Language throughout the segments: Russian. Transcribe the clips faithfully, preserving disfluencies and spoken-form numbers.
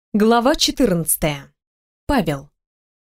Глава четырнадцатая. Павел.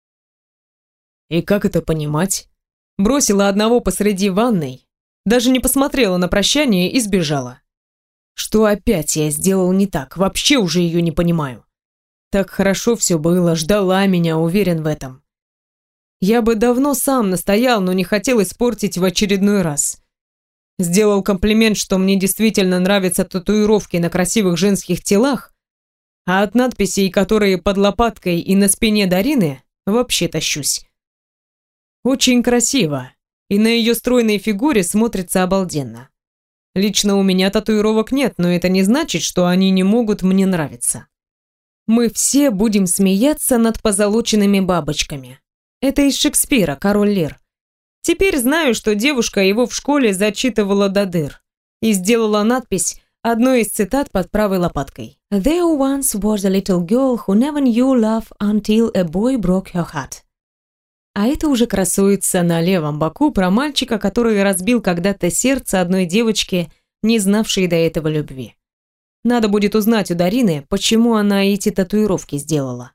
И как это понимать? Бросила одного посреди ванной, даже не посмотрела на прощание и сбежала. Что опять я сделал не так? Вообще уже ее не понимаю. Так хорошо все было, ждала меня, уверен в этом. Я бы давно сам настоял, но не хотел испортить в очередной раз. Сделал комплимент, что мне действительно нравятся татуировки на красивых женских телах, а от надписей, которые под лопаткой и на спине Дарины, вообще тащусь. Очень красиво, и на ее стройной фигуре смотрится обалденно. Лично у меня татуировок нет, но это не значит, что они не могут мне нравиться. Мы все будем смеяться над позолоченными бабочками. Это из Шекспира, «Король Лир». Теперь знаю, что девушка его в школе зачитывала до дыр и сделала надпись одной из цитат под правой лопаткой. «There once was a little girl who never knew love until a boy broke her heart». А это уже красуется на левом боку про мальчика, который разбил когда-то сердце одной девочки, не знавшей до этого любви. Надо будет узнать у Дарины, почему она эти татуировки сделала.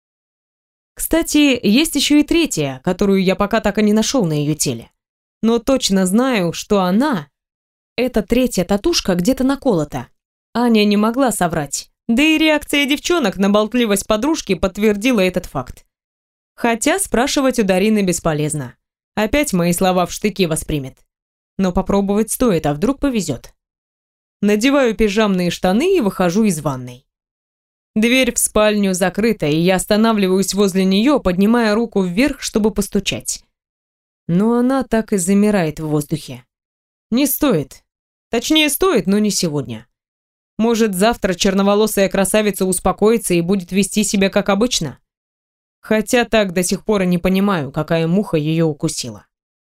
Кстати, есть еще и третья, которую я пока так и не нашел на ее теле. Но точно знаю, что она... Эта третья татушка где-то наколота. Аня не могла соврать. Да и реакция девчонок на болтливость подружки подтвердила этот факт. Хотя спрашивать у Дарины бесполезно. Опять мои слова в штыки воспримет. Но попробовать стоит, а вдруг повезет. Надеваю пижамные штаны и выхожу из ванной. Дверь в спальню закрыта, и я останавливаюсь возле нее, поднимая руку вверх, чтобы постучать. Но она так и замирает в воздухе. Не стоит. Точнее, стоит, но не сегодня. Может, завтра черноволосая красавица успокоится и будет вести себя как обычно? Хотя так до сих пор и не понимаю, какая муха ее укусила.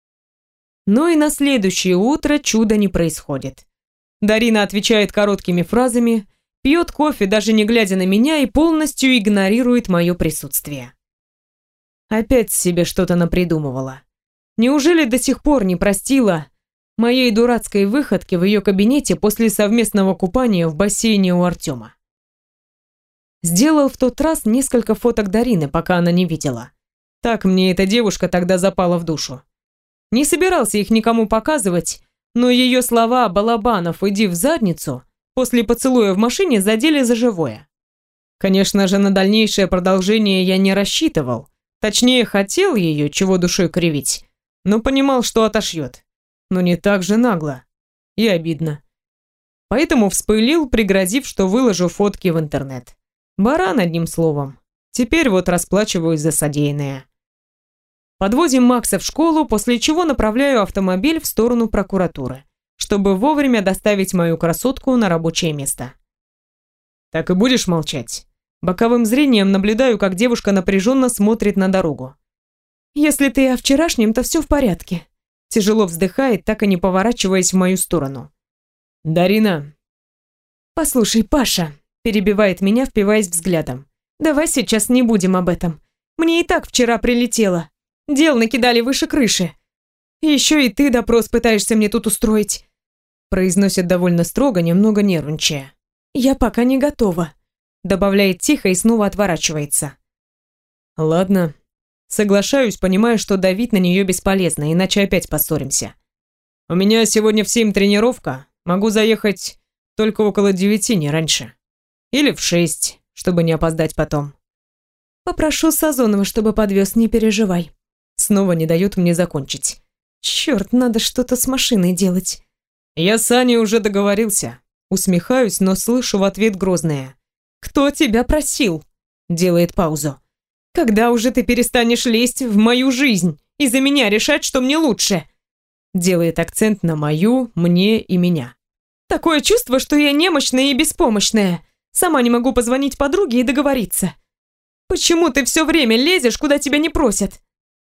Но и на следующее утро чуда не происходит. Дарина отвечает короткими фразами, пьет кофе, даже не глядя на меня, и полностью игнорирует мое присутствие. Опять себе что-то напридумывала. Неужели до сих пор не простила моей дурацкой выходки в ее кабинете после совместного купания в бассейне у Артема? Сделал в тот раз несколько фоток Дарины, пока она не видела. Так мне эта девушка тогда запала в душу. Не собирался их никому показывать, но ее слова «Балабанов, иди в задницу» после поцелуя в машине задели за живое. Конечно же, на дальнейшее продолжение я не рассчитывал. Точнее, хотел ее, чего душой кривить, но понимал, что отошьет. Но не так же нагло. И обидно. Поэтому вспылил, пригрозив, что выложу фотки в интернет. Баран, одним словом. Теперь вот расплачиваюсь за содеянное. Подвозим Макса в школу, после чего направляю автомобиль в сторону прокуратуры, чтобы вовремя доставить мою красотку на рабочее место. Так и будешь молчать? Боковым зрением наблюдаю, как девушка напряженно смотрит на дорогу. «Если ты о вчерашнем, то все в порядке», тяжело вздыхает, так и не поворачиваясь в мою сторону. «Дарина». «Послушай, Паша», перебивает меня, впиваясь взглядом. «Давай сейчас не будем об этом. Мне и так вчера прилетело. Дел накидали выше крыши. Еще и ты допрос пытаешься мне тут устроить», произносит довольно строго, немного нервничая. «Я пока не готова», добавляет тихо и снова отворачивается. «Ладно». Соглашаюсь, понимая, что давить на нее бесполезно, иначе опять поссоримся. «У меня сегодня в семь тренировка. Могу заехать только около девяти, не раньше. Или в шесть, чтобы не опоздать потом». «Попрошу Сазонова, чтобы подвез, не переживай». Снова не дает мне закончить. «Черт, надо что-то с машиной делать». «Я с Аней уже договорился». Усмехаюсь, но слышу в ответ грозное. «Кто тебя просил?» Делает паузу. «Когда уже ты перестанешь лезть в мою жизнь и за меня решать, что мне лучше?» Делает акцент на мою, мне и меня. «Такое чувство, что я немощная и беспомощная. Сама не могу позвонить подруге и договориться. Почему ты все время лезешь, куда тебя не просят?»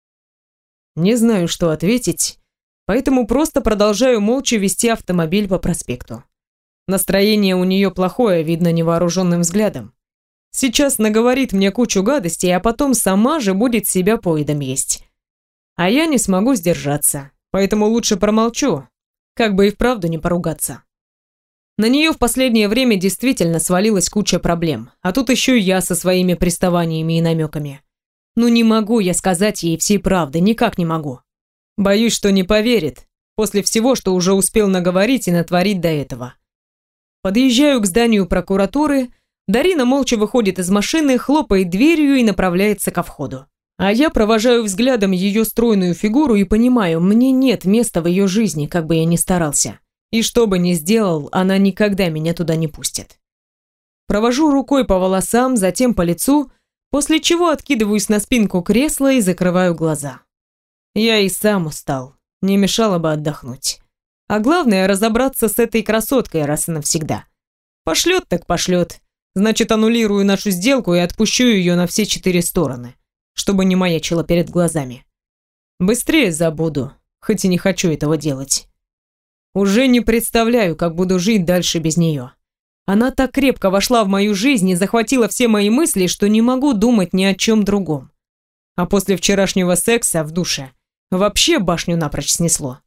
Не знаю, что ответить, поэтому просто продолжаю молча вести автомобиль по проспекту. Настроение у нее плохое, видно невооруженным взглядом. Сейчас наговорит мне кучу гадостей, а потом сама же будет себя поедом есть. А я не смогу сдержаться, поэтому лучше промолчу, как бы и вправду не поругаться. На нее в последнее время действительно свалилась куча проблем, а тут еще я со своими приставаниями и намеками. Ну не могу я сказать ей всей правды, никак не могу. Боюсь, что не поверит, после всего, что уже успел наговорить и натворить до этого. Подъезжаю к зданию прокуратуры, Дарина молча выходит из машины, хлопает дверью и направляется ко входу. А я провожаю взглядом ее стройную фигуру и понимаю, мне нет места в ее жизни, как бы я ни старался. И что бы ни сделал, она никогда меня туда не пустит. Провожу рукой по волосам, затем по лицу, после чего откидываюсь на спинку кресла и закрываю глаза. Я и сам устал, не мешало бы отдохнуть. А главное, разобраться с этой красоткой раз и навсегда. Пошлет так пошлет. Значит, аннулирую нашу сделку и отпущу ее на все четыре стороны, чтобы не маячила перед глазами. Быстрее забуду, хоть и не хочу этого делать. Уже не представляю, как буду жить дальше без нее. Она так крепко вошла в мою жизнь и захватила все мои мысли, что не могу думать ни о чем другом. А после вчерашнего секса в душе вообще башню напрочь снесло.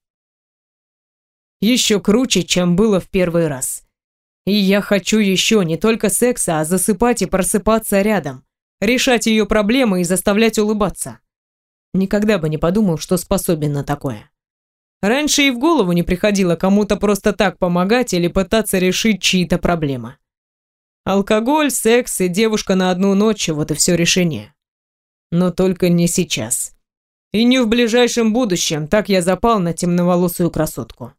Еще круче, чем было в первый раз. И я хочу еще не только секса, а засыпать и просыпаться рядом, решать ее проблемы и заставлять улыбаться. Никогда бы не подумал, что способен на такое. Раньше и в голову не приходило кому-то просто так помогать или пытаться решить чьи-то проблемы. Алкоголь, секс и девушка на одну ночь – вот и все решение. Но только не сейчас. И не в ближайшем будущем, так я запал на темноволосую красотку.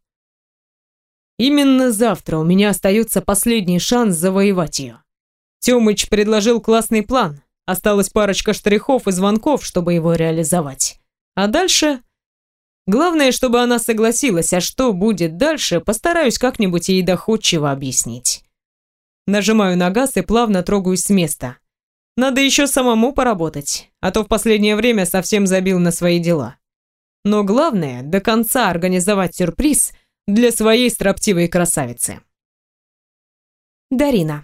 Именно завтра у меня остается последний шанс завоевать ее. Тёмыч предложил классный план. Осталась парочка штрихов и звонков, чтобы его реализовать. А дальше... Главное, чтобы она согласилась, а что будет дальше, постараюсь как-нибудь ей доходчиво объяснить. Нажимаю на газ и плавно трогаюсь с места. Надо еще самому поработать, а то в последнее время совсем забил на свои дела. Но главное, до конца организовать сюрприз для своей строптивой красавицы. Дарина.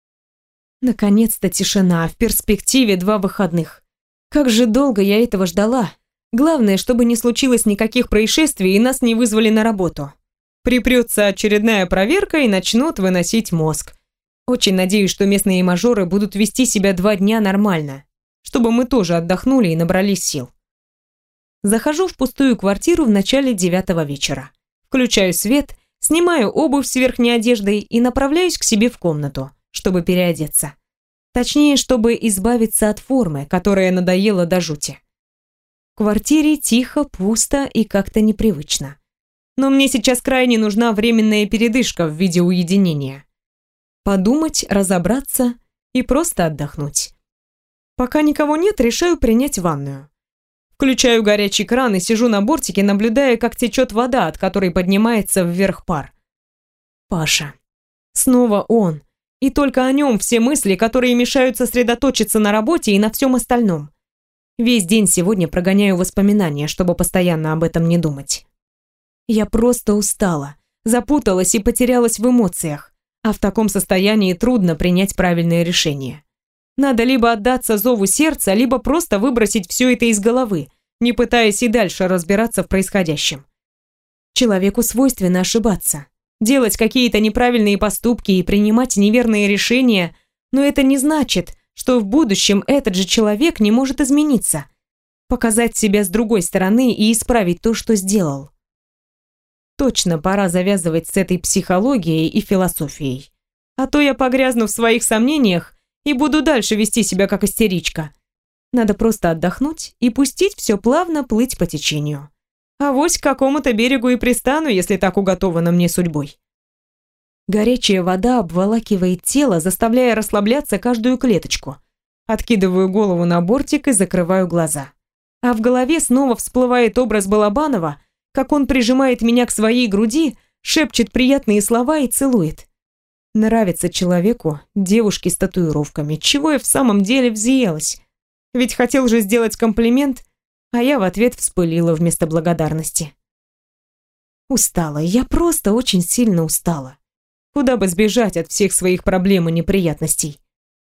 Наконец-то тишина, в перспективе два выходных. Как же долго я этого ждала. Главное, чтобы не случилось никаких происшествий и нас не вызвали на работу. Припрется очередная проверка и начнут выносить мозг. Очень надеюсь, что местные мажоры будут вести себя два дня нормально, чтобы мы тоже отдохнули и набрались сил. Захожу в пустую квартиру в начале девятого вечера. Включаю свет, снимаю обувь с верхней одеждой и направляюсь к себе в комнату, чтобы переодеться. Точнее, чтобы избавиться от формы, которая надоела до жути. В квартире тихо, пусто и как-то непривычно. Но мне сейчас крайне нужна временная передышка в виде уединения. Подумать, разобраться и просто отдохнуть. Пока никого нет, решаю принять ванную. Включаю горячий кран и сижу на бортике, наблюдая, как течет вода, от которой поднимается вверх пар. Паша. Снова он. И только о нем все мысли, которые мешают сосредоточиться на работе и на всем остальном. Весь день сегодня прогоняю воспоминания, чтобы постоянно об этом не думать. Я просто устала, запуталась и потерялась в эмоциях, а в таком состоянии трудно принять правильное решение. Надо либо отдаться зову сердца, либо просто выбросить все это из головы, не пытаясь и дальше разбираться в происходящем. Человеку свойственно ошибаться, делать какие-то неправильные поступки и принимать неверные решения, но это не значит, что в будущем этот же человек не может измениться, показать себя с другой стороны и исправить то, что сделал. Точно пора завязывать с этой психологией и философией. А то я погрязну в своих сомнениях и буду дальше вести себя как истеричка. Надо просто отдохнуть и пустить все плавно плыть по течению. Авось к какому-то берегу и пристану, если так уготовано мне судьбой. Горячая вода обволакивает тело, заставляя расслабляться каждую клеточку. Откидываю голову на бортик и закрываю глаза. А в голове снова всплывает образ Балабанова, как он прижимает меня к своей груди, шепчет приятные слова и целует. Нравится человеку девушки с татуировками, чего я в самом деле взъелась. Ведь хотел же сделать комплимент, а я в ответ вспылила вместо благодарности. Устала, я просто очень сильно устала. Куда бы сбежать от всех своих проблем и неприятностей.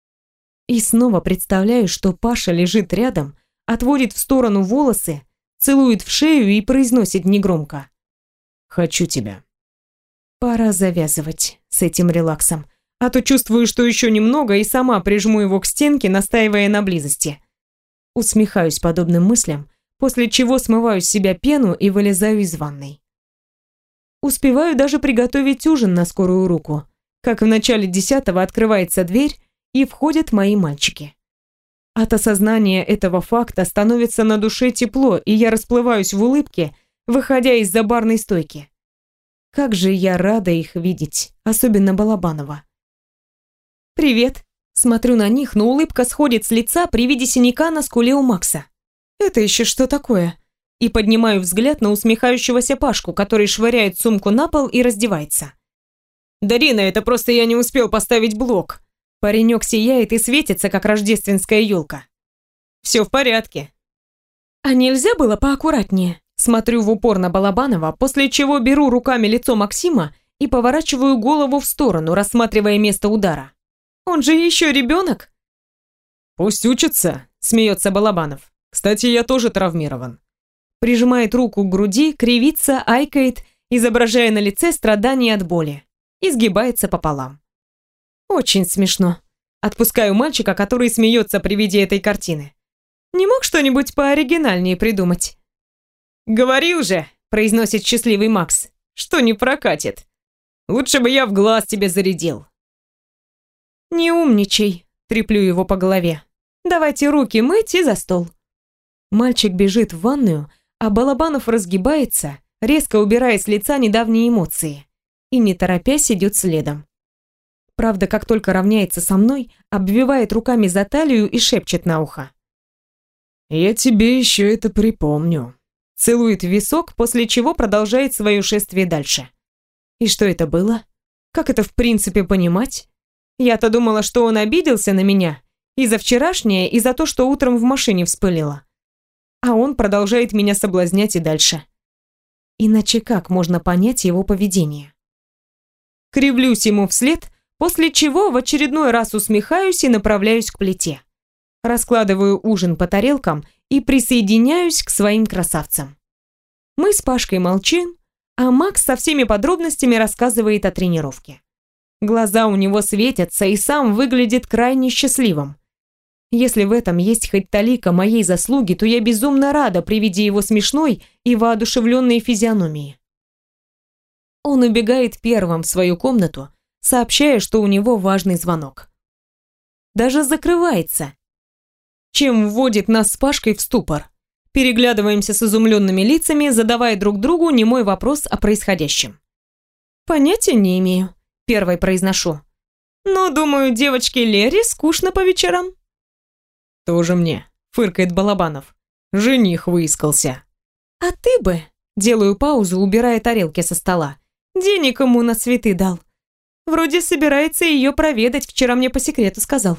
И снова представляю, что Паша лежит рядом, отводит в сторону волосы, целует в шею и произносит негромко: «Хочу тебя». Пора завязывать. с этим релаксом. А то чувствую, что еще немного и сама прижму его к стенке, настаивая на близости. Усмехаюсь подобным мыслям, после чего смываю с себя пену и вылезаю из ванной. Успеваю даже приготовить ужин на скорую руку, как в начале десятого открывается дверь и входят мои мальчики. От осознания этого факта становится на душе тепло, и я расплываюсь в улыбке, выходя из-за барной стойки. Как же я рада их видеть, особенно Балабанова. «Привет!» Смотрю на них, но улыбка сходит с лица при виде синяка на скуле у Макса. «Это еще что такое?» И поднимаю взгляд на усмехающегося Пашку, который швыряет сумку на пол и раздевается. «Дарина, это просто я не успел поставить блок». Паренек сияет и светится, как рождественская елка. «Все в порядке». «А нельзя было поаккуратнее?» Смотрю в упор на Балабанова, после чего беру руками лицо Максима и поворачиваю голову в сторону, рассматривая место удара. «Он же еще ребенок?» «Пусть учится», — смеется Балабанов. «Кстати, я тоже травмирован». Прижимает руку к груди, кривится, айкает, изображая на лице страдания от боли. И сгибается пополам. Очень смешно. Отпускаю мальчика, который смеется при виде этой картины. Не мог что-нибудь пооригинальнее придумать? «Говори уже», — произносит счастливый Макс, — «что не прокатит. Лучше бы я в глаз тебе зарядил». «Не умничай», — треплю его по голове. «Давайте руки мыть и за стол». Мальчик бежит в ванную, а Балабанов разгибается, резко убирая с лица недавние эмоции, и, не торопясь, идет следом. Правда, как только равняется со мной, обвивает руками за талию и шепчет на ухо. «Я тебе еще это припомню». Целует в висок, после чего продолжает свое шествие дальше. И что это было? Как это в принципе понимать? Я-то думала, что он обиделся на меня и за вчерашнее, и за то, что утром в машине вспылила. А он продолжает меня соблазнять и дальше. Иначе как можно понять его поведение? Кривлюсь ему вслед, после чего в очередной раз усмехаюсь и направляюсь к плите. Раскладываю ужин по тарелкам и присоединяюсь к своим красавцам. Мы с Пашкой молчим, а Макс со всеми подробностями рассказывает о тренировке. Глаза у него светятся, и сам выглядит крайне счастливым. Если в этом есть хоть талика моей заслуги, то я безумно рада при виде его смешной и воодушевленной физиономии. Он убегает первым в свою комнату, сообщая, что у него важный звонок. Даже закрывается, чем вводит нас с Пашкой в ступор. Переглядываемся с изумленными лицами, задавая друг другу немой вопрос о происходящем. «Понятия не имею», — первой произношу. «Но, думаю, девочке Лере скучно по вечерам». «Тоже мне», — фыркает Балабанов. «Жених выискался». «А ты бы», — делаю паузу, убирая тарелки со стола, «денег ему на цветы дал. Вроде собирается ее проведать, вчера мне по секрету сказал».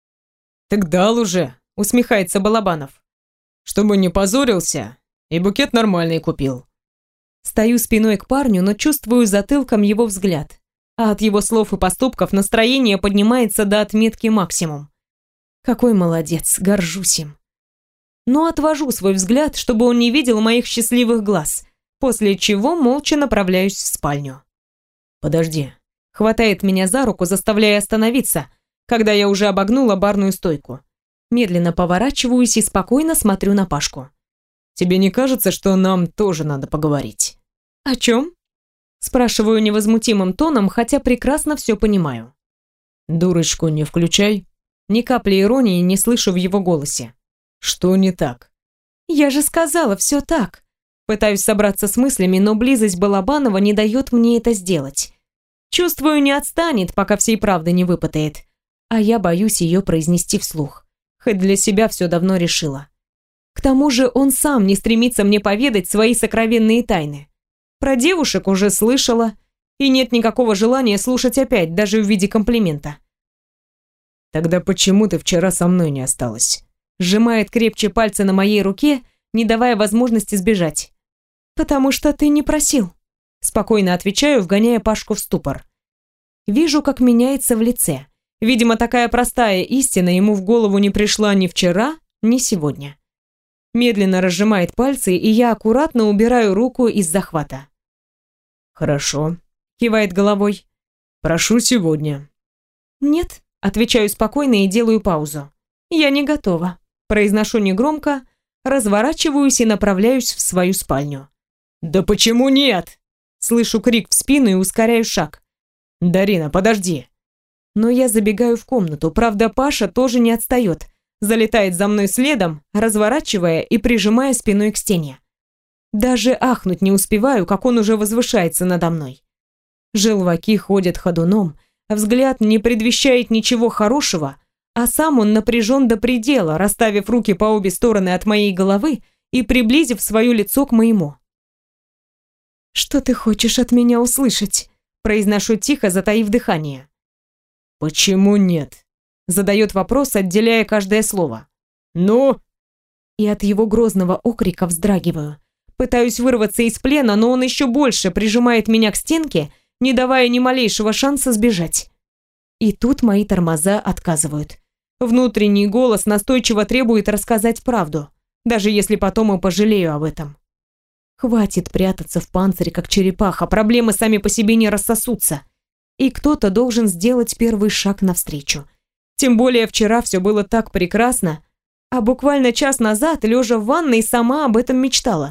«Так дал уже», — усмехается Балабанов. «Чтобы не позорился, и букет нормальный купил». Стою спиной к парню, но чувствую затылком его взгляд, а от его слов и поступков настроение поднимается до отметки максимум. Какой молодец, горжусь им. Но отвожу свой взгляд, чтобы он не видел моих счастливых глаз, после чего молча направляюсь в спальню. «Подожди», — хватает меня за руку, заставляя остановиться, когда я уже обогнула барную стойку. Медленно поворачиваюсь и спокойно смотрю на Пашку. «Тебе не кажется, что нам тоже надо поговорить?» «О чем?» Спрашиваю невозмутимым тоном, хотя прекрасно все понимаю. «Дурочку не включай». Ни капли иронии не слышу в его голосе. «Что не так?» «Я же сказала, все так». Пытаюсь собраться с мыслями, но близость Балабанова не дает мне это сделать. Чувствую, не отстанет, пока всей правды не выпытает. А я боюсь ее произнести вслух. Хоть для себя все давно решила. К тому же он сам не стремится мне поведать свои сокровенные тайны. Про девушек уже слышала, и нет никакого желания слушать опять, даже в виде комплимента. «Тогда почему ты вчера со мной не осталась?» Сжимает крепче пальцы на моей руке, не давая возможности сбежать. «Потому что ты не просил», — спокойно отвечаю, вгоняя Пашку в ступор. Вижу, как меняется в лице. Видимо, такая простая истина ему в голову не пришла ни вчера, ни сегодня. Медленно разжимает пальцы, и я аккуратно убираю руку из захвата. «Хорошо», — кивает головой. Прошу сегодня. Нет, отвечаю спокойно и делаю паузу. Я не готова. Произношу негромко, разворачиваюсь и направляюсь в свою спальню. Да почему нет? Слышу крик в спину и ускоряю шаг. Дарина, подожди. Но я забегаю в комнату, правда, Паша тоже не отстает. Залетает за мной следом, разворачивая и прижимая спиной к стене. Даже ахнуть не успеваю, как он уже возвышается надо мной. Желваки ходят ходуном, взгляд не предвещает ничего хорошего, а сам он напряжен до предела, расставив руки по обе стороны от моей головы и приблизив свое лицо к моему. «Что ты хочешь от меня услышать?» Произношу тихо, затаив дыхание. «Почему нет?» Задает вопрос, отделяя каждое слово. «Ну?» И от его грозного окрика вздрагиваю. Пытаюсь вырваться из плена, но он еще больше прижимает меня к стенке, не давая ни малейшего шанса сбежать. И тут мои тормоза отказывают. Внутренний голос настойчиво требует рассказать правду, даже если потом и пожалею об этом. Хватит прятаться в панцире, как черепаха, проблемы сами по себе не рассосутся. И кто-то должен сделать первый шаг навстречу. Тем более вчера все было так прекрасно, а буквально час назад, лежа в ванной, сама об этом мечтала.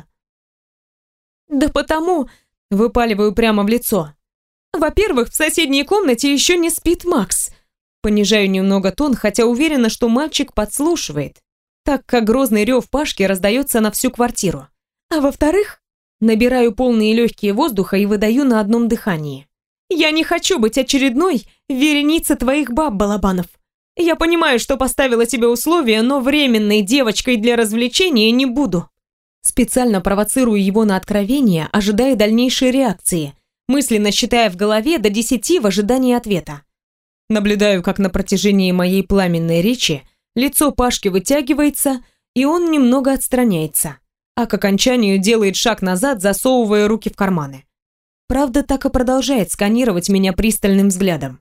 «Да потому...» — выпаливаю прямо в лицо. «Во-первых, в соседней комнате еще не спит Макс». Понижаю немного тон, хотя уверена, что мальчик подслушивает, так как грозный рев Пашки раздается на всю квартиру. А во-вторых, набираю полные легкие воздуха и выдаю на одном дыхании. «Я не хочу быть очередной вереницей твоих баб, Балабанов. Я понимаю, что поставила тебе условия, но временной девочкой для развлечения не буду». Специально провоцирую его на откровение, ожидая дальнейшей реакции, мысленно считая в голове до десяти в ожидании ответа. Наблюдаю, как на протяжении моей пламенной речи лицо Пашки вытягивается, и он немного отстраняется, а к окончанию делает шаг назад, засовывая руки в карманы. Правда, так и продолжает сканировать меня пристальным взглядом.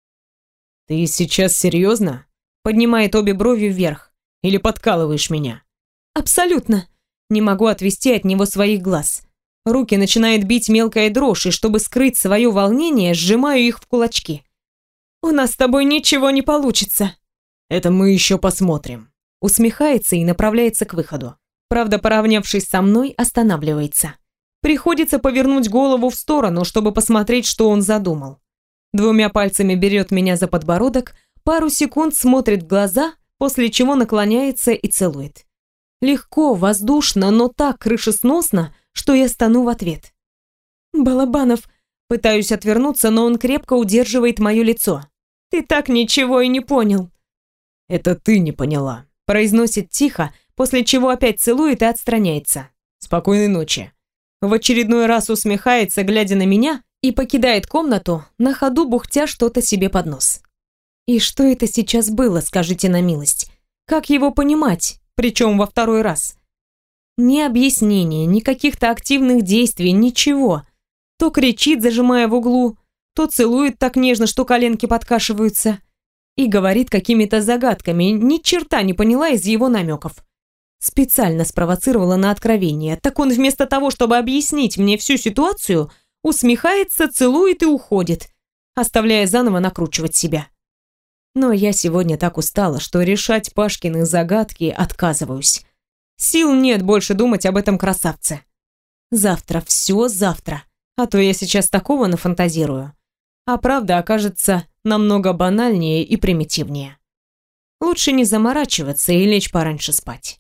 «Ты сейчас серьезно?» Поднимает обе брови вверх. «Или подкалываешь меня?» «Абсолютно». Не могу отвести от него своих глаз. Руки начинает бить мелкая дрожь, и чтобы скрыть свое волнение, сжимаю их в кулачки. «У нас с тобой ничего не получится». «Это мы еще посмотрим». Усмехается и направляется к выходу. Правда, поравнявшись со мной, останавливается. Приходится повернуть голову в сторону, чтобы посмотреть, что он задумал. Двумя пальцами берет меня за подбородок, пару секунд смотрит в глаза, после чего наклоняется и целует. Легко, воздушно, но так крышесносно, что я стану в ответ. «Балабанов», пытаюсь отвернуться, но он крепко удерживает мое лицо. «Ты так ничего и не понял». «Это ты не поняла», произносит тихо, после чего опять целует и отстраняется. «Спокойной ночи». В очередной раз усмехается, глядя на меня, и покидает комнату, на ходу бухтя что-то себе под нос. И что это сейчас было, скажите на милость? Как его понимать, причем во второй раз? Ни объяснения, ни каких-то активных действий, ничего. То кричит, зажимая в углу, то целует так нежно, что коленки подкашиваются, и говорит какими-то загадками, ни черта не поняла из его намеков. Специально спровоцировала на откровение, так он вместо того, чтобы объяснить мне всю ситуацию, усмехается, целует и уходит, оставляя заново накручивать себя. Но я сегодня так устала, что решать Пашкины загадки отказываюсь. Сил нет больше думать об этом красавце. Завтра, все завтра, а то я сейчас такого нафантазирую. А правда окажется намного банальнее и примитивнее. Лучше не заморачиваться и лечь пораньше спать.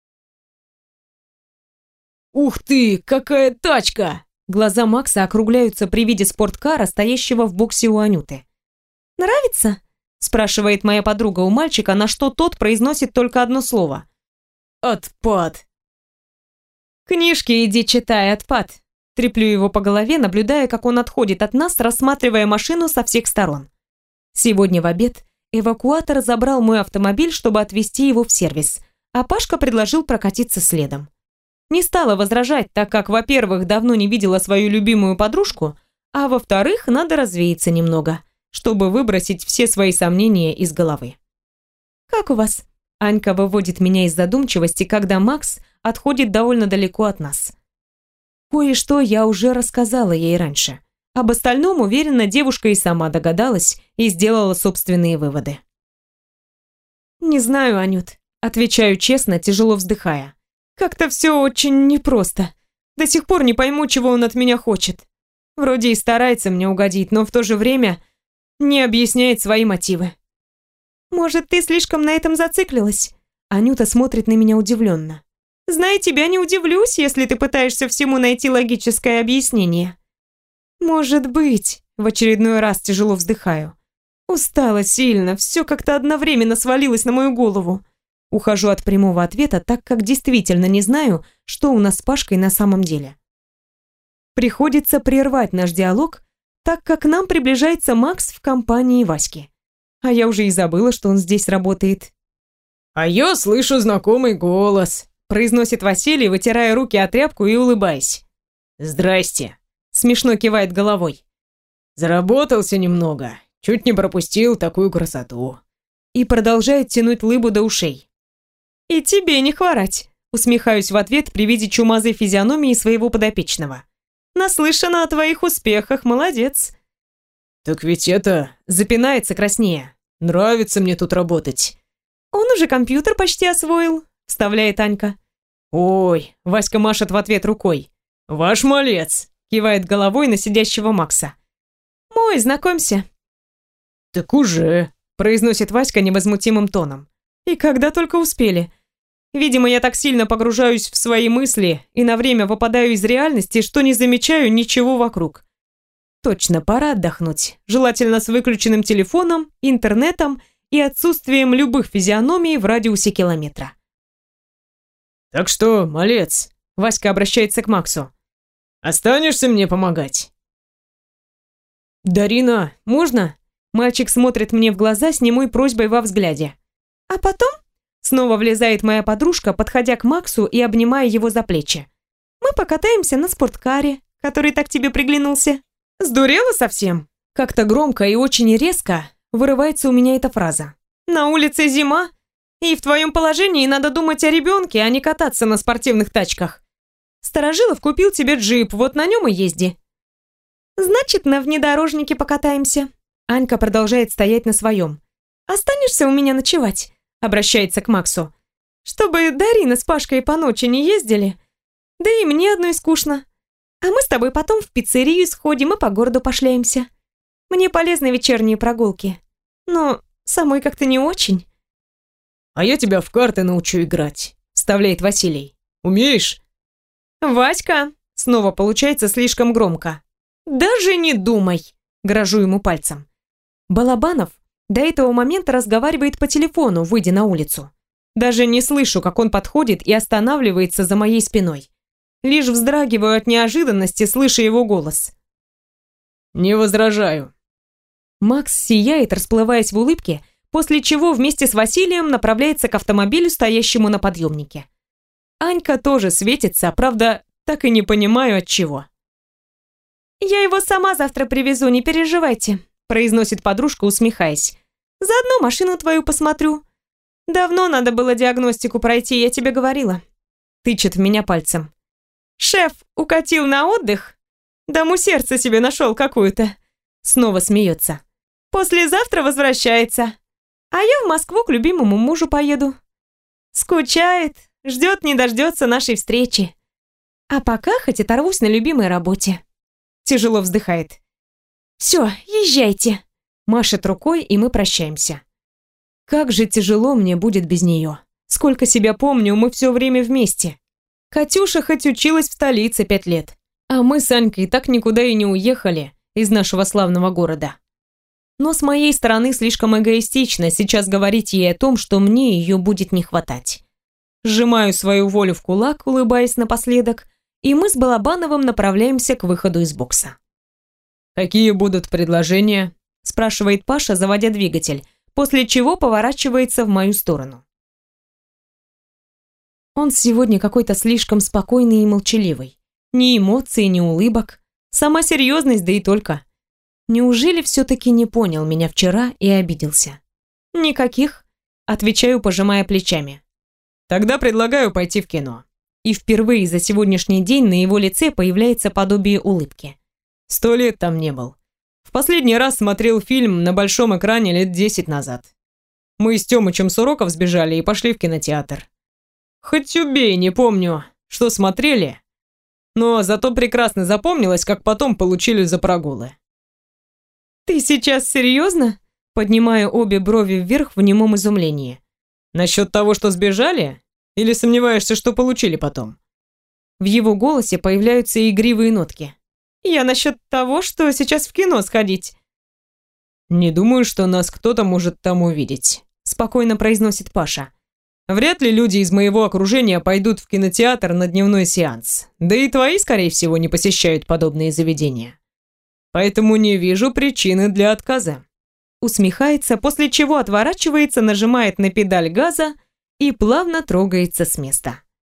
«Ух ты, какая тачка!» Глаза Макса округляются при виде спорткара, стоящего в боксе у Анюты. «Нравится?» – спрашивает моя подруга у мальчика, на что тот произносит только одно слово. «Отпад!» «Книжки иди читай, отпад!» Треплю его по голове, наблюдая, как он отходит от нас, рассматривая машину со всех сторон. Сегодня в обед эвакуатор забрал мой автомобиль, чтобы отвезти его в сервис, а Пашка предложил прокатиться следом. Не стала возражать, так как, во-первых, давно не видела свою любимую подружку, а во-вторых, надо развеяться немного, чтобы выбросить все свои сомнения из головы. «Как у вас?» Анька выводит меня из задумчивости, когда Макс отходит довольно далеко от нас. Кое-что я уже рассказала ей раньше. Об остальном, уверена, девушка и сама догадалась и сделала собственные выводы. «Не знаю, Анют», — отвечаю честно, тяжело вздыхая. «Как-то все очень непросто. До сих пор не пойму, чего он от меня хочет. Вроде и старается мне угодить, но в то же время не объясняет свои мотивы». «Может, ты слишком на этом зациклилась?» Анюта смотрит на меня удивленно. «Зная тебя, не удивлюсь, если ты пытаешься всему найти логическое объяснение». «Может быть», — в очередной раз тяжело вздыхаю. «Устала сильно, все как-то одновременно свалилось на мою голову». Ухожу от прямого ответа, так как действительно не знаю, что у нас с Пашкой на самом деле. Приходится прервать наш диалог, так как к нам приближается Макс в компании Васьки. А я уже и забыла, что он здесь работает. «А я слышу знакомый голос», — произносит Василий, вытирая руки о тряпку и улыбаясь. «Здрасте», — смешно кивает головой. «Заработался немного, чуть не пропустил такую красоту». И продолжает тянуть лыбу до ушей. «И тебе не хворать», — усмехаюсь в ответ при виде чумазой физиономии своего подопечного. «Наслышана о твоих успехах, молодец». «Так ведь это...» — запинается краснея. «Нравится мне тут работать». «Он уже компьютер почти освоил», — вставляет Анька. «Ой», — Васька машет в ответ рукой. «Ваш малец», — кивает головой на сидящего Макса. «Мой, знакомься». «Так уже», — произносит Васька невозмутимым тоном. И когда только успели. Видимо, я так сильно погружаюсь в свои мысли и на время выпадаю из реальности, что не замечаю ничего вокруг. Точно, пора отдохнуть. Желательно с выключенным телефоном, интернетом и отсутствием любых физиономий в радиусе километра. «Так что, малец», — Васька обращается к Максу, — «останешься мне помогать?» «Дарина, можно?» Мальчик смотрит мне в глаза с немой просьбой во взгляде. «А потом?» Снова влезает моя подружка, подходя к Максу и обнимая его за плечи. «Мы покатаемся на спорткаре, который так тебе приглянулся». «Сдурела совсем?» Как-то громко и очень резко вырывается у меня эта фраза. «На улице зима, и в твоем положении надо думать о ребенке, а не кататься на спортивных тачках. Старожилов купил тебе джип, вот на нем и езди». «Значит, на внедорожнике покатаемся». Анька продолжает стоять на своем. «Останешься у меня ночевать?» Обращается к Максу. «Чтобы Дарина с Пашкой по ночи не ездили. Да и мне одной скучно. А мы с тобой потом в пиццерию сходим и по городу пошляемся. Мне полезны вечерние прогулки. Но самой как-то не очень». «А я тебя в карты научу играть», — вставляет Василий. «Умеешь?» «Васька!» — снова получается слишком громко. «Даже не думай!» — грожу ему пальцем. Балабанов до этого момента разговаривает по телефону, выйдя на улицу. Даже не слышу, как он подходит и останавливается за моей спиной. Лишь вздрагиваю от неожиданности, слыша его голос. «Не возражаю». Макс сияет, расплываясь в улыбке, после чего вместе с Василием направляется к автомобилю, стоящему на подъемнике. Анька тоже светится, правда, так и не понимаю от чего. «Я его сама завтра привезу, не переживайте», произносит подружка, усмехаясь. «Заодно машину твою посмотрю. Давно надо было диагностику пройти, я тебе говорила». Тычет в меня пальцем. «Шеф укатил на отдых? Даму сердца себе нашел какую-то». Снова смеется. «Послезавтра возвращается. А я в Москву к любимому мужу поеду. Скучает, ждет не дождется нашей встречи. А пока хоть оторвусь на любимой работе». Тяжело вздыхает. «Все, езжайте», — машет рукой, и мы прощаемся. Как же тяжело мне будет без нее. Сколько себя помню, мы все время вместе. Катюша хоть училась в столице пять лет, а мы с Анькой так никуда и не уехали из нашего славного города. Но с моей стороны слишком эгоистично сейчас говорить ей о том, что мне ее будет не хватать. Сжимаю свою волю в кулак, улыбаясь напоследок, и мы с Балабановым направляемся к выходу из бокса. «Какие будут предложения?» – спрашивает Паша, заводя двигатель, после чего поворачивается в мою сторону. Он сегодня какой-то слишком спокойный и молчаливый. Ни эмоций, ни улыбок. Сама серьезность, да и только. Неужели все-таки не понял меня вчера и обиделся? «Никаких», – отвечаю, пожимая плечами. «Тогда предлагаю пойти в кино». И впервые за сегодняшний день на его лице появляется подобие улыбки. Сто лет там не был. В последний раз смотрел фильм на большом экране лет десять назад. Мы с Тёмычем с уроков сбежали и пошли в кинотеатр. Хоть убей, не помню, что смотрели, но зато прекрасно запомнилось, как потом получили за прогулы. «Ты сейчас серьезно?» Поднимаю обе брови вверх в немом изумлении. Насчет того, что сбежали? Или сомневаешься, что получили потом? В его голосе появляются игривые нотки. «Я насчет того, что сейчас в кино сходить». «Не думаю, что нас кто-то может там увидеть», — спокойно произносит Паша. «Вряд ли люди из моего окружения пойдут в кинотеатр на дневной сеанс. Да и твои, скорее всего, не посещают подобные заведения. Поэтому не вижу причины для отказа». Усмехается, после чего отворачивается, нажимает на педаль газа и плавно трогается с места.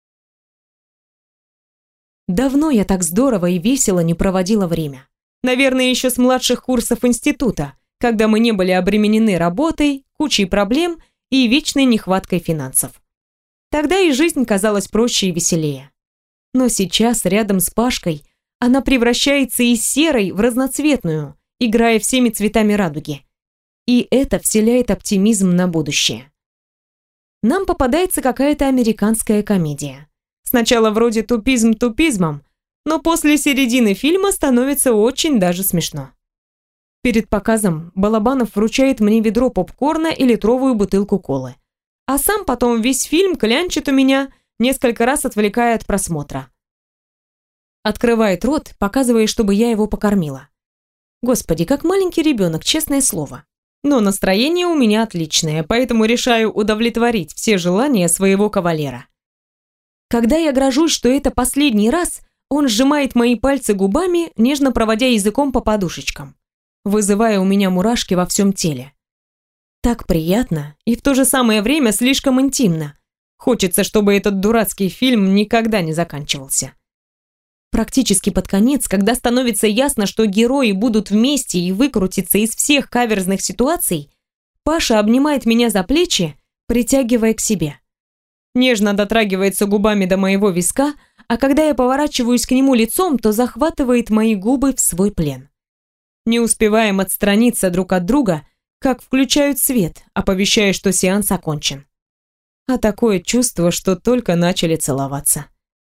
Давно я так здорово и весело не проводила время. Наверное, еще с младших курсов института, когда мы не были обременены работой, кучей проблем и вечной нехваткой финансов. Тогда и жизнь казалась проще и веселее. Но сейчас, рядом с Пашкой, она превращается из серой в разноцветную, играя всеми цветами радуги. И это вселяет оптимизм на будущее. Нам попадается какая-то американская комедия. Сначала вроде тупизм тупизмом, но после середины фильма становится очень даже смешно. Перед показом Балабанов вручает мне ведро попкорна и литровую бутылку колы. А сам потом весь фильм клянчит у меня, несколько раз отвлекая от просмотра. Открывает рот, показывая, чтобы я его покормила. Господи, как маленький ребенок, честное слово. Но настроение у меня отличное, поэтому решаю удовлетворить все желания своего кавалера. Когда я грожусь, что это последний раз, он сжимает мои пальцы губами, нежно проводя языком по подушечкам, вызывая у меня мурашки во всем теле. Так приятно и в то же самое время слишком интимно. Хочется, чтобы этот дурацкий фильм никогда не заканчивался. Практически под конец, когда становится ясно, что герои будут вместе и выкрутиться из всех каверзных ситуаций, Паша обнимает меня за плечи, притягивая к себе. Нежно дотрагивается губами до моего виска, а когда я поворачиваюсь к нему лицом, то захватывает мои губы в свой плен. Не успеваем отстраниться друг от друга, как включают свет, оповещая, что сеанс окончен. А такое чувство, что только начали целоваться.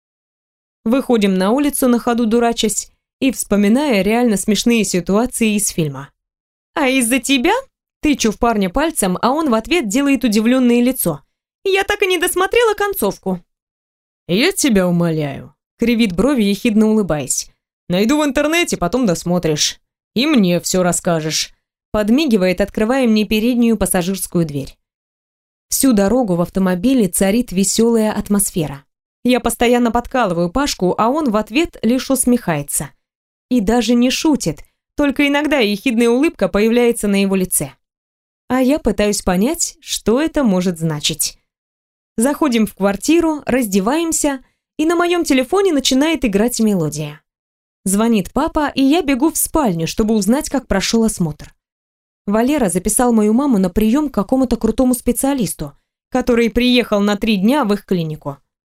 Выходим на улицу, на ходу дурачась и вспоминая реально смешные ситуации из фильма. «А из-за тебя?» Тычу в парня пальцем, а он в ответ делает удивленное лицо. «Я так и не досмотрела концовку». «Я тебя умоляю», — кривит брови, ехидно улыбаясь. «Найду в интернете, потом досмотришь. И мне все расскажешь». Подмигивает, открывая мне переднюю пассажирскую дверь. Всю дорогу в автомобиле царит веселая атмосфера. Я постоянно подкалываю Пашку, а он в ответ лишь усмехается. И даже не шутит, только иногда ехидная улыбка появляется на его лице. А я пытаюсь понять, что это может значить. Заходим в квартиру, раздеваемся, и на моем телефоне начинает играть мелодия. Звонит папа, и я бегу в спальню, чтобы узнать, как прошел осмотр. Валера записал мою маму на прием к какому-то крутому специалисту, который приехал на три дня в их клинику.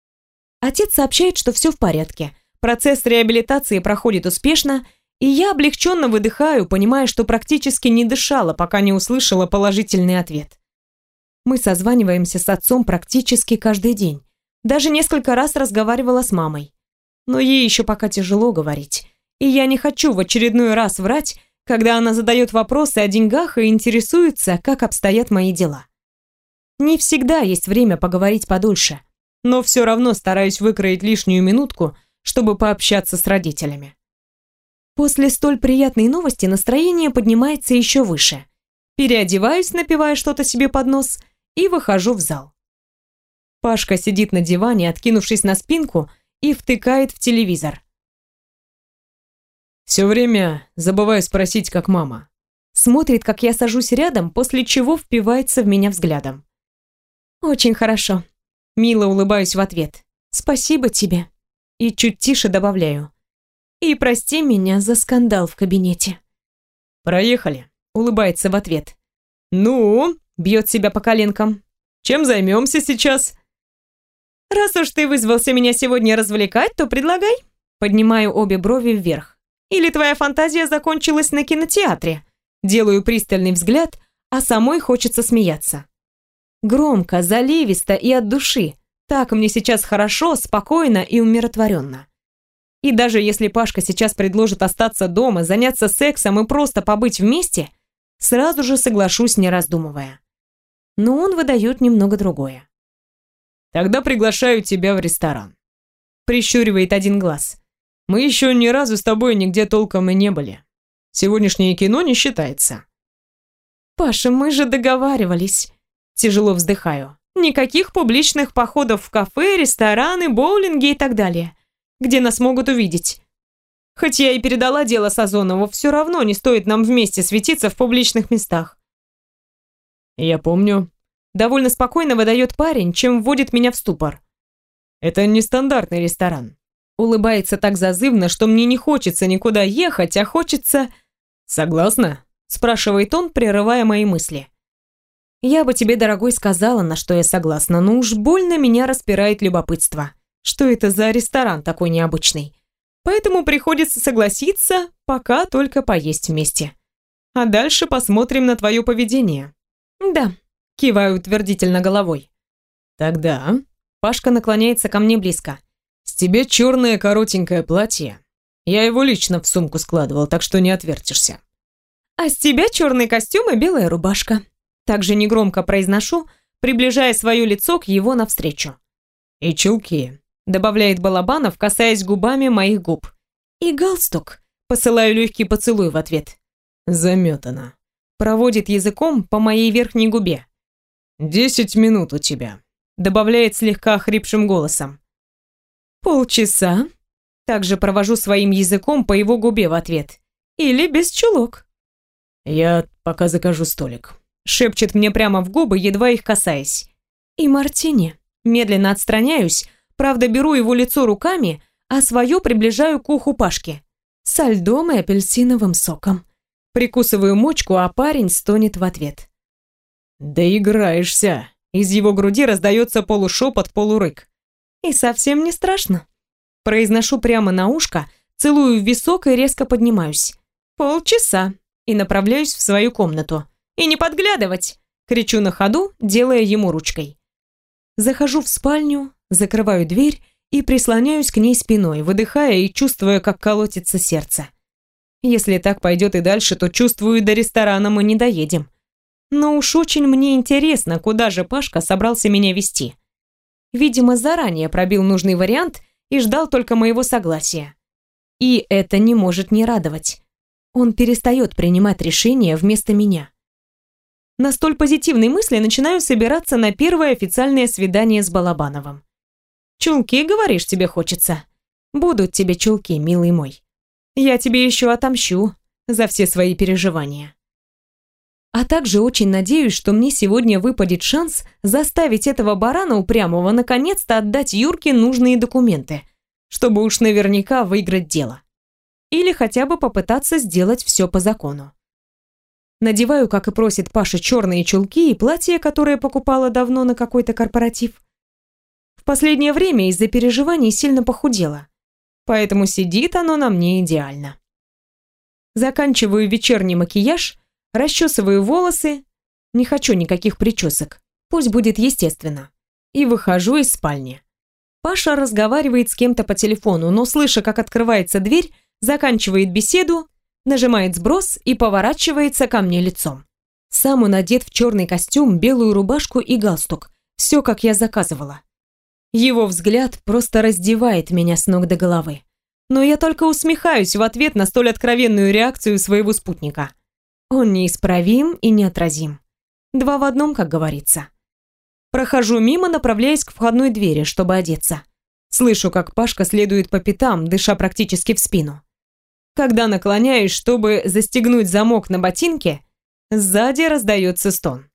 Отец сообщает, что все в порядке, процесс реабилитации проходит успешно, и я облегченно выдыхаю, понимая, что практически не дышала, пока не услышала положительный ответ. Мы созваниваемся с отцом практически каждый день. Даже несколько раз разговаривала с мамой. Но ей еще пока тяжело говорить. И я не хочу в очередной раз врать, когда она задает вопросы о деньгах и интересуется, как обстоят мои дела. Не всегда есть время поговорить подольше, но все равно стараюсь выкроить лишнюю минутку, чтобы пообщаться с родителями. После столь приятной новости настроение поднимается еще выше. Переодеваюсь, напивая что-то себе под нос, и выхожу в зал. Пашка сидит на диване, откинувшись на спинку, и втыкает в телевизор. Все время забываю спросить, как мама. Смотрит, как я сажусь рядом, после чего впивается в меня взглядом. «Очень хорошо». Мило улыбаюсь в ответ. «Спасибо тебе». И чуть тише добавляю. «И прости меня за скандал в кабинете». «Проехали», улыбается в ответ. «Ну?» Бьет себя по коленкам. «Чем займемся сейчас?» «Раз уж ты вызвался меня сегодня развлекать, то предлагай». Поднимаю обе брови вверх. Или твоя фантазия закончилась на кинотеатре? Делаю пристальный взгляд, а самой хочется смеяться. Громко, заливисто и от души. Так мне сейчас хорошо, спокойно и умиротворенно. И даже если Пашка сейчас предложит остаться дома, заняться сексом и просто побыть вместе, сразу же соглашусь, не раздумывая. Но он выдает немного другое. Тогда приглашаю тебя в ресторан. Прищуривает один глаз. Мы еще ни разу с тобой нигде толком и не были. Сегодняшнее кино не считается. Паша, мы же договаривались. Тяжело вздыхаю. Никаких публичных походов в кафе, рестораны, боулинги и так далее, где нас могут увидеть. Хоть я и передала дело Сазонову, все равно не стоит нам вместе светиться в публичных местах. Я помню. Довольно спокойно выдает парень, чем вводит меня в ступор. Это нестандартный ресторан. Улыбается так зазывно, что мне не хочется никуда ехать, а хочется... Согласна? Спрашивает он, прерывая мои мысли. Я бы тебе, дорогой, сказала, на что я согласна, но уж больно меня распирает любопытство. Что это за ресторан такой необычный? Поэтому приходится согласиться, пока только поесть вместе. А дальше посмотрим на твое поведение. Да, киваю утвердительно головой. Тогда... Пашка наклоняется ко мне близко. С тебе черное коротенькое платье. Я его лично в сумку складывал, так что не отвертишься. А с тебя черный костюм и белая рубашка. Также негромко произношу, приближая свое лицо к его навстречу. И чулки, добавляет Балабанов, касаясь губами моих губ. И галстук. Посылаю легкий поцелуй в ответ. Заметано. Проводит языком по моей верхней губе. Десять минут у тебя. Добавляет слегка хрипшим голосом. Полчаса. Также провожу своим языком по его губе в ответ. Или без чулок. Я пока закажу столик. Шепчет мне прямо в губы, едва их касаясь. И мартини. Медленно отстраняюсь, правда беру его лицо руками, а свое приближаю к уху Пашки. Со льдом и апельсиновым соком. Прикусываю мочку, а парень стонет в ответ. Доиграешься. Из его груди раздается полушепот, полурык. И совсем не страшно. Произношу прямо на ушко, целую в висок и резко поднимаюсь. Полчаса. И направляюсь в свою комнату. И не подглядывать! Кричу на ходу, делая ему ручкой. Захожу в спальню, закрываю дверь и прислоняюсь к ней спиной, выдыхая и чувствуя, как колотится сердце. Если так пойдет и дальше, то чувствую, до ресторана мы не доедем. Но уж очень мне интересно, куда же Пашка собрался меня вести. Видимо, заранее пробил нужный вариант и ждал только моего согласия. И это не может не радовать. Он перестает принимать решения вместо меня. На столь позитивной мысли начинаю собираться на первое официальное свидание с Балабановым. «Чулки, говоришь, тебе хочется? Будут тебе чулки, милый мой. Я тебе еще отомщу за все свои переживания». А также очень надеюсь, что мне сегодня выпадет шанс заставить этого барана упрямого наконец-то отдать Юрке нужные документы, чтобы уж наверняка выиграть дело. Или хотя бы попытаться сделать все по закону. Надеваю, как и просит Паша, черные чулки и платье, которое покупала давно на какой-то корпоратив. В последнее время из-за переживаний сильно похудела, поэтому сидит оно на мне идеально. Заканчиваю вечерний макияж, расчесываю волосы, не хочу никаких причесок, пусть будет естественно, и выхожу из спальни. Паша разговаривает с кем-то по телефону, но, слыша, как открывается дверь, заканчивает беседу, нажимает сброс и поворачивается ко мне лицом. Сам он одет в черный костюм, белую рубашку и галстук. Все, как я заказывала. Его взгляд просто раздевает меня с ног до головы. Но я только усмехаюсь в ответ на столь откровенную реакцию своего спутника. Он неисправим и неотразим. Два в одном, как говорится. Прохожу мимо, направляясь к входной двери, чтобы одеться. Слышу, как Пашка следует по пятам, дыша практически в спину. Когда наклоняюсь, чтобы застегнуть замок на ботинке, сзади раздается стон.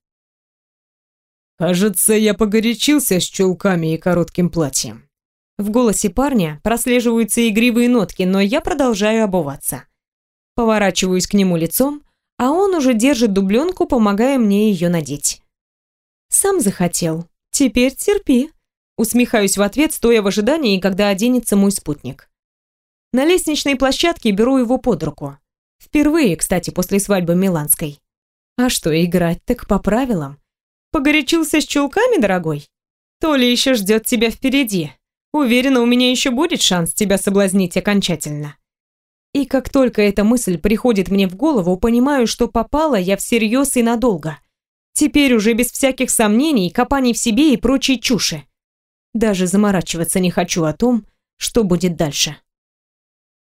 «Кажется, я погорячился с чулками и коротким платьем». В голосе парня прослеживаются игривые нотки, но я продолжаю обуваться. Поворачиваюсь к нему лицом, а он уже держит дубленку, помогая мне ее надеть. «Сам захотел. Теперь терпи». Усмехаюсь в ответ, стоя в ожидании, когда оденется мой спутник. На лестничной площадке беру его под руку. Впервые, кстати, после свадьбы Миланской. А что, играть так по правилам? Погорячился с чулками, дорогой? То ли еще ждет тебя впереди. Уверена, у меня еще будет шанс тебя соблазнить окончательно. И как только эта мысль приходит мне в голову, понимаю, что попала я всерьез и надолго. Теперь уже без всяких сомнений, копаний в себе и прочей чуши. Даже заморачиваться не хочу о том, что будет дальше.